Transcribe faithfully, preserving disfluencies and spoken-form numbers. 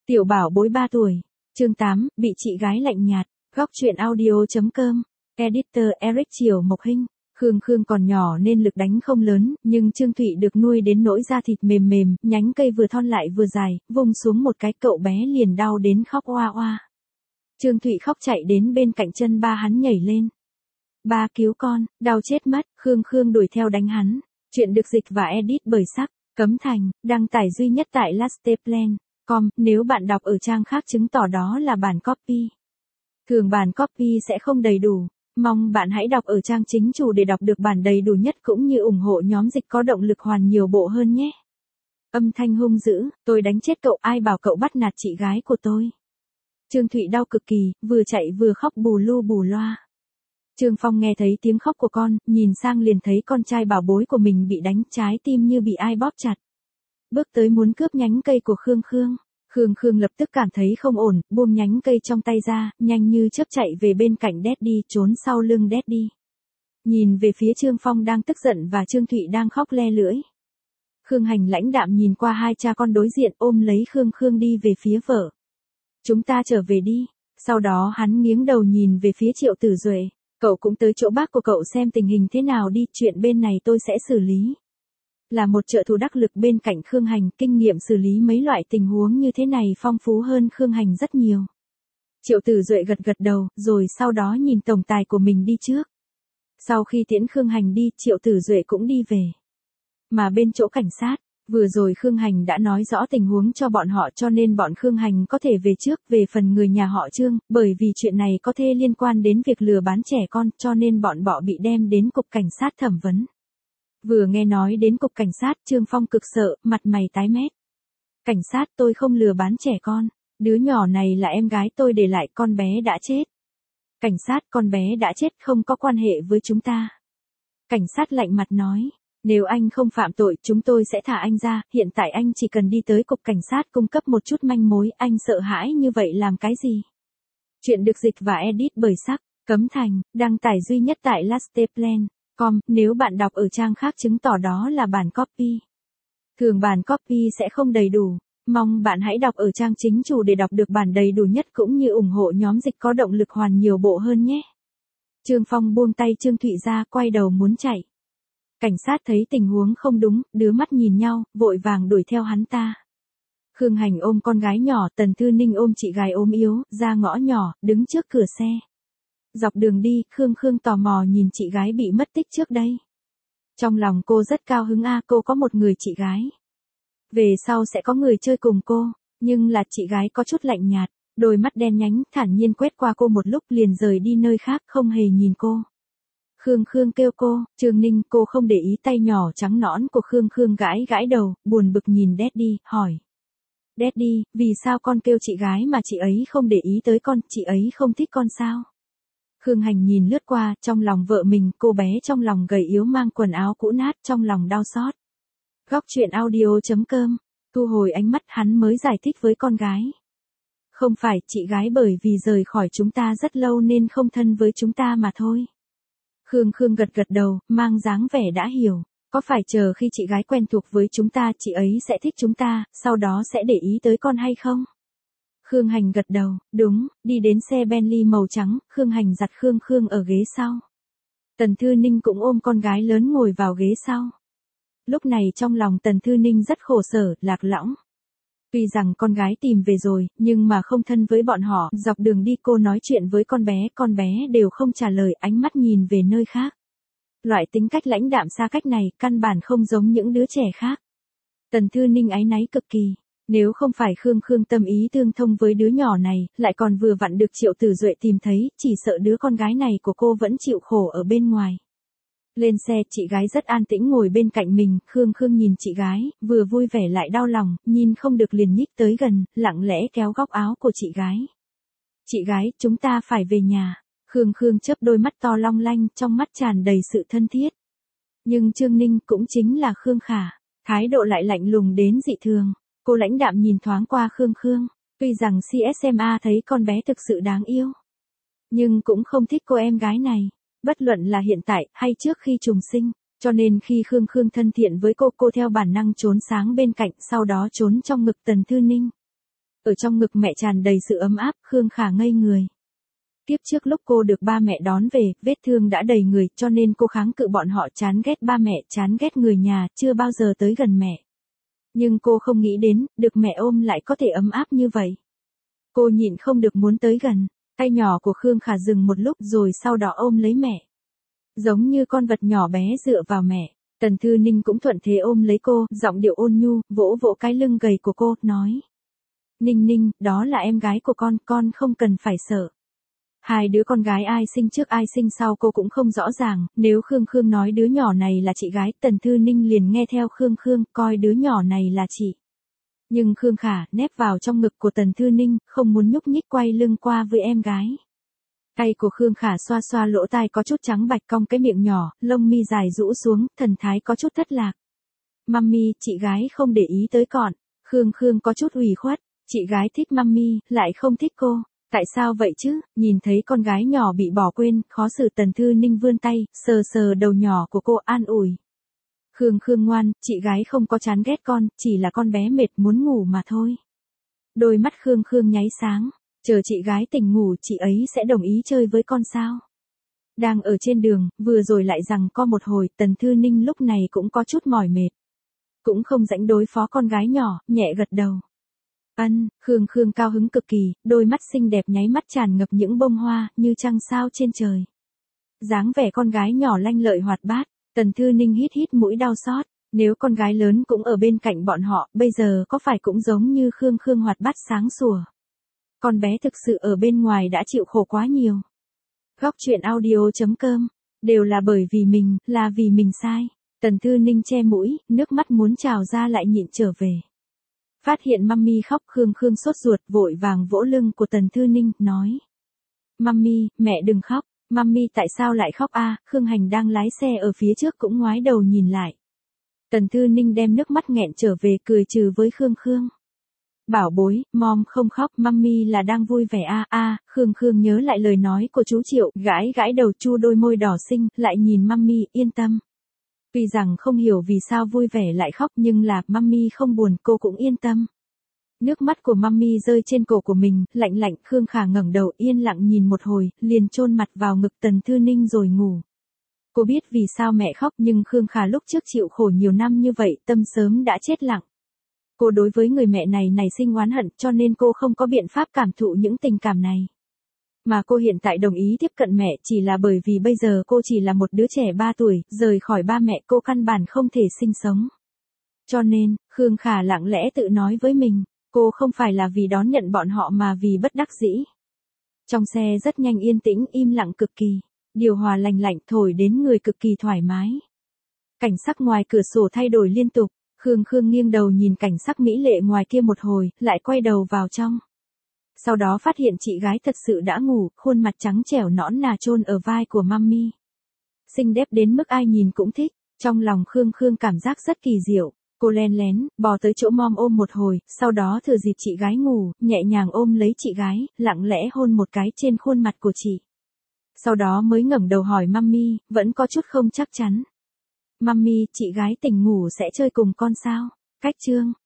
Tiểu bảo bối ba tuổi. Chương tám, bị chị gái lạnh nhạt. Góc truyện audio.com. Editor Eric Triều Mộc Hinh. Khương Khương còn nhỏ nên lực đánh không lớn, nhưng Trương Thụy được nuôi đến nỗi da thịt mềm mềm, nhánh cây vừa thon lại vừa dài, vung xuống một cái cậu bé liền đau đến khóc oa oa. Trương Thụy khóc chạy đến bên cạnh chân ba hắn nhảy lên. Ba cứu con, đau chết mất, Khương Khương đuổi theo đánh hắn. Chuyện được dịch và edit bởi Sắc, Cấm Thành, đăng tải duy nhất tại lasteplan chấm com, nếu bạn đọc ở trang khác chứng tỏ đó là bản copy. Thường bản copy sẽ không đầy đủ. Mong bạn hãy đọc ở trang chính chủ để đọc được bản đầy đủ nhất cũng như ủng hộ nhóm dịch có động lực hoàn nhiều bộ hơn nhé. Âm thanh hung dữ, tôi đánh chết cậu, ai bảo cậu bắt nạt chị gái của tôi. Trương Thụy đau cực kỳ, vừa chạy vừa khóc bù lu bù loa. Trương Phong nghe thấy tiếng khóc của con, nhìn sang liền thấy con trai bảo bối của mình bị đánh, trái tim như bị ai bóp chặt. Bước tới muốn cướp nhánh cây của Khương Khương. Khương Khương lập tức cảm thấy không ổn, buông nhánh cây trong tay ra, nhanh như chớp chạy về bên cạnh Daddy, trốn sau lưng Daddy. Nhìn về phía Trương Phong đang tức giận và Trương Thụy đang khóc le lưỡi. Khương Hành lãnh đạm nhìn qua hai cha con đối diện, ôm lấy Khương Khương đi về phía vợ. Chúng ta trở về đi. Sau đó hắn nghiêng đầu nhìn về phía Triệu Tử Duệ. Cậu cũng tới chỗ bác của cậu xem tình hình thế nào đi, chuyện bên này tôi sẽ xử lý. Là một trợ thủ đắc lực bên cạnh Khương Hành, kinh nghiệm xử lý mấy loại tình huống như thế này phong phú hơn Khương Hành rất nhiều. Triệu Tử Duệ gật gật đầu, rồi sau đó nhìn tổng tài của mình đi trước. Sau khi tiễn Khương Hành đi, Triệu Tử Duệ cũng đi về. Mà bên chỗ cảnh sát, vừa rồi Khương Hành đã nói rõ tình huống cho bọn họ cho nên bọn Khương Hành có thể về trước. Về phần người nhà họ Trương, bởi vì chuyện này có thể liên quan đến việc lừa bán trẻ con cho nên bọn họ bị đem đến cục cảnh sát thẩm vấn. Vừa nghe nói đến cục cảnh sát, Trương Phong cực sợ, mặt mày tái mét. Cảnh sát, tôi không lừa bán trẻ con. Đứa nhỏ này là em gái tôi để lại, con bé đã chết. Cảnh sát, con bé đã chết không có quan hệ với chúng ta. Cảnh sát lạnh mặt nói. Nếu anh không phạm tội, chúng tôi sẽ thả anh ra, hiện tại anh chỉ cần đi tới cục cảnh sát cung cấp một chút manh mối, anh sợ hãi như vậy làm cái gì? Chuyện được dịch và edit bởi Sắc, Cấm Thành, đăng tải duy nhất tại lasteplan chấm com, nếu bạn đọc ở trang khác chứng tỏ đó là bản copy. Thường bản copy sẽ không đầy đủ, mong bạn hãy đọc ở trang chính chủ để đọc được bản đầy đủ nhất cũng như ủng hộ nhóm dịch có động lực hoàn nhiều bộ hơn nhé. Trương Phong buông tay Trương Thụy ra, quay đầu muốn chạy. Cảnh sát thấy tình huống không đúng, đưa mắt nhìn nhau, vội vàng đuổi theo hắn ta. Khương Hành ôm con gái nhỏ, Tần Thư Ninh ôm chị gái ốm yếu, ra ngõ nhỏ, đứng trước cửa xe. Dọc đường đi, Khương Khương tò mò nhìn chị gái bị mất tích trước đây. Trong lòng cô rất cao hứng a, cô có một người chị gái. Về sau sẽ có người chơi cùng cô, nhưng là chị gái có chút lạnh nhạt, đôi mắt đen nhánh, thản nhiên quét qua cô một lúc liền rời đi nơi khác, không hề nhìn cô. Khương Khương kêu cô, Trương Ninh, cô không để ý tay nhỏ trắng nõn của Khương Khương gãi gãi đầu, buồn bực nhìn Daddy, hỏi. Daddy, vì sao con kêu chị gái mà chị ấy không để ý tới con, chị ấy không thích con sao? Khương Hành nhìn lướt qua, trong lòng vợ mình, cô bé trong lòng gầy yếu mang quần áo cũ nát, trong lòng đau xót. Góc truyện audio.com, thu hồi ánh mắt hắn mới giải thích với con gái. Không phải, chị gái bởi vì rời khỏi chúng ta rất lâu nên không thân với chúng ta mà thôi. Khương Khương gật gật đầu, mang dáng vẻ đã hiểu. Có phải chờ khi chị gái quen thuộc với chúng ta, chị ấy sẽ thích chúng ta, sau đó sẽ để ý tới con hay không? Khương Hành gật đầu, đúng, đi đến xe Bentley màu trắng, Khương Hành giặt Khương Khương ở ghế sau. Tần Thư Ninh cũng ôm con gái lớn ngồi vào ghế sau. Lúc này trong lòng Tần Thư Ninh rất khổ sở, lạc lõng. Tuy rằng con gái tìm về rồi, nhưng mà không thân với bọn họ, dọc đường đi cô nói chuyện với con bé, con bé đều không trả lời, ánh mắt nhìn về nơi khác. Loại tính cách lãnh đạm xa cách này, căn bản không giống những đứa trẻ khác. Tần Thư Ninh áy náy cực kỳ. Nếu không phải Khương Khương tâm ý tương thông với đứa nhỏ này, lại còn vừa vặn được Triệu Tử Duệ tìm thấy, chỉ sợ đứa con gái này của cô vẫn chịu khổ ở bên ngoài. Lên xe, chị gái rất an tĩnh ngồi bên cạnh mình, Khương Khương nhìn chị gái, vừa vui vẻ lại đau lòng, nhìn không được liền nhích tới gần, lặng lẽ kéo góc áo của chị gái. Chị gái, chúng ta phải về nhà. Khương Khương chớp đôi mắt to long lanh, trong mắt tràn đầy sự thân thiết. Nhưng Trương Ninh cũng chính là Khương Khả, thái độ lại lạnh lùng đến dị thường. Cô lãnh đạm nhìn thoáng qua Khương Khương, tuy rằng xê ét em a thấy con bé thực sự đáng yêu, nhưng cũng không thích cô em gái này, bất luận là hiện tại hay trước khi trùng sinh, cho nên khi Khương Khương thân thiện với cô, cô theo bản năng trốn sáng bên cạnh, sau đó trốn trong ngực Tần Thư Ninh. Ở trong ngực mẹ tràn đầy sự ấm áp, Khương Khả ngây người. Tiếp trước lúc cô được ba mẹ đón về, vết thương đã đầy người, cho nên cô kháng cự bọn họ, chán ghét ba mẹ, chán ghét người nhà, chưa bao giờ tới gần mẹ. Nhưng cô không nghĩ đến, được mẹ ôm lại có thể ấm áp như vậy. Cô nhịn không được muốn tới gần, tay nhỏ của Khương Khả dừng một lúc rồi sau đó ôm lấy mẹ. Giống như con vật nhỏ bé dựa vào mẹ, Tần Thư Ninh cũng thuận thế ôm lấy cô, giọng điệu ôn nhu, vỗ vỗ cái lưng gầy của cô, nói. Ninh Ninh, đó là em gái của con, con không cần phải sợ. Hai đứa con gái ai sinh trước ai sinh sau cô cũng không rõ ràng, nếu Khương Khương nói đứa nhỏ này là chị gái, Tần Thư Ninh liền nghe theo Khương Khương, coi đứa nhỏ này là chị. Nhưng Khương Khả nép vào trong ngực của Tần Thư Ninh, không muốn nhúc nhích, quay lưng qua với em gái. Tay của Khương Khả xoa xoa lỗ tai có chút trắng bạch, cong cái miệng nhỏ, lông mi dài rũ xuống, thần thái có chút thất lạc. Mummy, chị gái không để ý tới con. Khương Khương có chút ủy khuất, chị gái thích Mummy, lại không thích cô. Tại sao vậy chứ? Nhìn thấy con gái nhỏ bị bỏ quên, khó xử, Tần Thư Ninh vươn tay, sờ sờ đầu nhỏ của cô, an ủi. Khương Khương ngoan, chị gái không có chán ghét con, chỉ là con bé mệt muốn ngủ mà thôi. Đôi mắt Khương Khương nháy sáng, chờ chị gái tỉnh ngủ chị ấy sẽ đồng ý chơi với con sao? Đang ở trên đường, vừa rồi lại rằng co một hồi, Tần Thư Ninh lúc này cũng có chút mỏi mệt. Cũng không rảnh đối phó con gái nhỏ, nhẹ gật đầu. Ân, Khương Khương cao hứng cực kỳ, đôi mắt xinh đẹp nháy mắt tràn ngập những bông hoa, như trăng sao trên trời. Dáng vẻ con gái nhỏ lanh lợi hoạt bát, Tần Thư Ninh hít hít mũi đau xót, nếu con gái lớn cũng ở bên cạnh bọn họ, bây giờ có phải cũng giống như Khương Khương hoạt bát sáng sủa. Con bé thực sự ở bên ngoài đã chịu khổ quá nhiều. Góc truyện audio chấm com, đều là bởi vì mình, là vì mình sai. Tần Thư Ninh che mũi, nước mắt muốn trào ra lại nhịn trở về. Phát hiện Mummy khóc, Khương Khương sốt ruột, vội vàng vỗ lưng của Tần Thư Ninh, nói. Mummy, mẹ đừng khóc, Mummy tại sao lại khóc a? À? Khương Hành đang lái xe ở phía trước cũng ngoái đầu nhìn lại. Tần Thư Ninh đem nước mắt nghẹn trở về, cười trừ với Khương Khương. Bảo bối, mom không khóc, Mummy là đang vui vẻ a. A, à, Khương Khương nhớ lại lời nói của chú Triệu, gãi gãi đầu, chu đôi môi đỏ xinh, lại nhìn Mummy, yên tâm. Tuy rằng không hiểu vì sao vui vẻ lại khóc, nhưng là Mummy không buồn, cô cũng yên tâm. Nước mắt của Mummy rơi trên cổ của mình, lạnh lạnh, Khương Khả ngẩng đầu yên lặng nhìn một hồi, liền chôn mặt vào ngực Tần Thư Ninh rồi ngủ. Cô biết vì sao mẹ khóc, nhưng Khương Khả lúc trước chịu khổ nhiều năm như vậy, tâm sớm đã chết lặng. Cô đối với người mẹ này nảy sinh oán hận, cho nên cô không có biện pháp cảm thụ những tình cảm này. Mà cô hiện tại đồng ý tiếp cận mẹ chỉ là bởi vì bây giờ cô chỉ là một đứa trẻ ba tuổi, rời khỏi ba mẹ cô căn bản không thể sinh sống. Cho nên, Khương Khả lặng lẽ tự nói với mình, cô không phải là vì đón nhận bọn họ mà vì bất đắc dĩ. Trong xe rất nhanh yên tĩnh, im lặng cực kỳ, điều hòa lành lạnh thổi đến người cực kỳ thoải mái. Cảnh sắc ngoài cửa sổ thay đổi liên tục, Khương Khương nghiêng đầu nhìn cảnh sắc mỹ lệ ngoài kia một hồi, lại quay đầu vào trong. Sau đó phát hiện chị gái thật sự đã ngủ, khuôn mặt trắng trẻo nõn nà chôn ở vai của Mummy. Xinh đẹp đến mức ai nhìn cũng thích, trong lòng Khương Khương cảm giác rất kỳ diệu. Cô len lén, bò tới chỗ mom ôm một hồi, sau đó thừa dịp chị gái ngủ, nhẹ nhàng ôm lấy chị gái, lặng lẽ hôn một cái trên khuôn mặt của chị. Sau đó mới ngẩng đầu hỏi Mummy, vẫn có chút không chắc chắn. Mummy, chị gái tỉnh ngủ sẽ chơi cùng con sao? Cách chương.